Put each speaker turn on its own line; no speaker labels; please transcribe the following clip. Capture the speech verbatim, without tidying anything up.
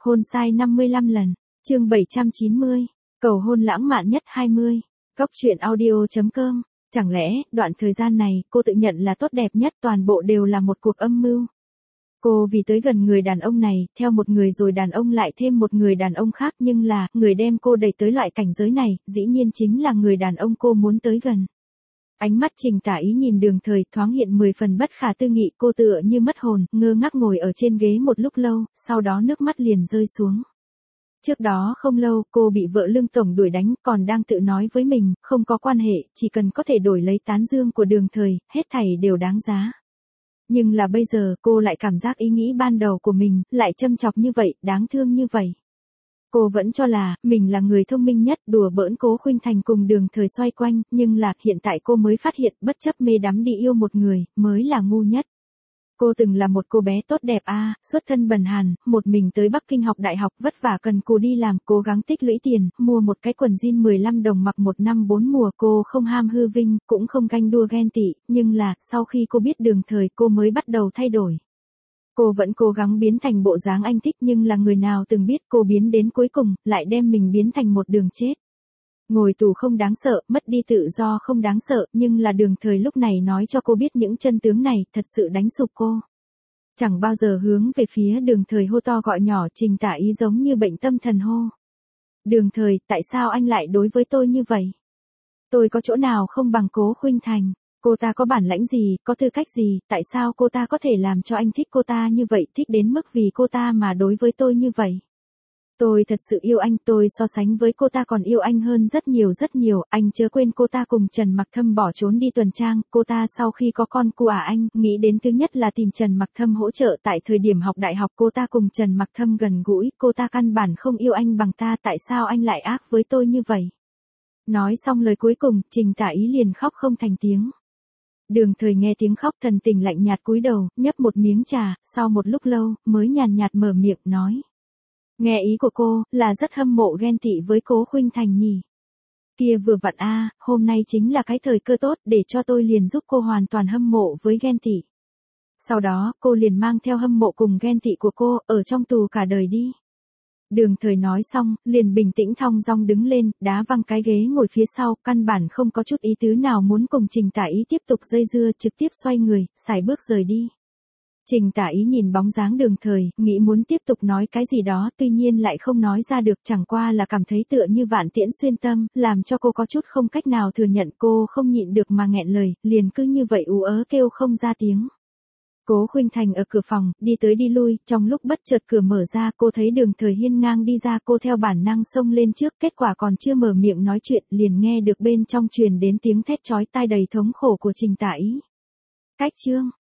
Hôn sai năm mươi lăm lần. Chương bảy trăm chín mươi. Cầu hôn lãng mạn nhất hai mươi. Cóc truyện audio chấm com. Chẳng lẽ, đoạn thời gian này, cô tự nhận là tốt đẹp nhất, toàn bộ đều là một cuộc âm mưu. Cô vì tới gần người đàn ông này, theo một người rồi đàn ông lại thêm một người đàn ông khác, nhưng là, người đem cô đẩy tới loại cảnh giới này, dĩ nhiên chính là người đàn ông cô muốn tới gần. Ánh mắt Trình Tả Ý nhìn Đường Thời, thoáng hiện mười phần bất khả tư nghị, cô tựa như mất hồn, ngơ ngác ngồi ở trên ghế một lúc lâu, sau đó nước mắt liền rơi xuống. Trước đó không lâu, cô bị vợ Lương Tổng đuổi đánh, còn đang tự nói với mình, không có quan hệ, chỉ cần có thể đổi lấy tán dương của Đường Thời, hết thảy đều đáng giá. Nhưng là bây giờ, cô lại cảm giác ý nghĩ ban đầu của mình, lại châm chọc như vậy, đáng thương như vậy. Cô vẫn cho là, mình là người thông minh nhất, đùa bỡn Cố Khuynh Thành cùng Đường Thời xoay quanh, nhưng là, hiện tại cô mới phát hiện, bất chấp mê đắm đi yêu một người, mới là ngu nhất. Cô từng là một cô bé tốt đẹp a, à, xuất thân bần hàn, một mình tới Bắc Kinh học đại học, vất vả cần cù đi làm, cố gắng tích lũy tiền, mua một cái quần jean mười lăm đồng mặc một năm bốn mùa, cô không ham hư vinh, cũng không ganh đua ghen tị, nhưng là, sau khi cô biết Đường Thời, cô mới bắt đầu thay đổi. Cô vẫn cố gắng biến thành bộ dáng anh thích, nhưng là người nào từng biết cô biến đến cuối cùng, lại đem mình biến thành một đường chết. Ngồi tù không đáng sợ, mất đi tự do không đáng sợ, nhưng là Đường Thời lúc này nói cho cô biết những chân tướng này, thật sự đánh sụp cô. Chẳng bao giờ hướng về phía Đường Thời hô to gọi nhỏ, Trình Tả Ý giống như bệnh tâm thần hô. Đường Thời, tại sao anh lại đối với tôi như vậy? Tôi có chỗ nào không bằng Cố Khuynh Thành? Cô ta có bản lãnh gì, có tư cách gì, tại sao cô ta có thể làm cho anh thích cô ta như vậy, thích đến mức vì cô ta mà đối với tôi như vậy? Tôi thật sự yêu anh, tôi so sánh với cô ta còn yêu anh hơn rất nhiều rất nhiều, anh chớ quên cô ta cùng Trần Mặc Thâm bỏ trốn đi tuần trang, cô ta sau khi có con của à anh, nghĩ đến thứ nhất là tìm Trần Mặc Thâm hỗ trợ, tại thời điểm học đại học cô ta cùng Trần Mặc Thâm gần gũi, cô ta căn bản không yêu anh bằng ta, tại sao anh lại ác với tôi như vậy? Nói xong lời cuối cùng, Trình Tả Ý liền khóc không thành tiếng. Đường Thời nghe tiếng khóc thần tình lạnh nhạt cúi đầu, nhấp một miếng trà, sau một lúc lâu, mới nhàn nhạt mở miệng nói. Nghe ý của cô, là rất hâm mộ ghen tị với Cố Khuynh Thành nhỉ. Kia vừa vặn a, à, hôm nay chính là cái thời cơ tốt để cho tôi liền giúp cô hoàn toàn hâm mộ với ghen tị. Sau đó, cô liền mang theo hâm mộ cùng ghen tị của cô, ở trong tù cả đời đi. Đường Thời nói xong, liền bình tĩnh thong dong đứng lên, đá văng cái ghế ngồi phía sau, căn bản không có chút ý tứ nào muốn cùng Trình Tả Ý tiếp tục dây dưa, trực tiếp xoay người, sải bước rời đi. Trình Tả Ý nhìn bóng dáng Đường Thời, nghĩ muốn tiếp tục nói cái gì đó, tuy nhiên lại không nói ra được, chẳng qua là cảm thấy tựa như vạn tiễn xuyên tâm, làm cho cô có chút không cách nào thừa nhận, cô không nhịn được mà nghẹn lời, liền cứ như vậy ú ớ kêu không ra tiếng. Cố Khuynh Thành ở cửa phòng, đi tới đi lui, trong lúc bất chợt cửa mở ra, cô thấy Đường Thời hiên ngang đi ra, cô theo bản năng xông lên trước, kết quả còn chưa mở miệng nói chuyện, liền nghe được bên trong truyền đến tiếng thét chói tai đầy thống khổ của Trình Tả Ý. Cách chương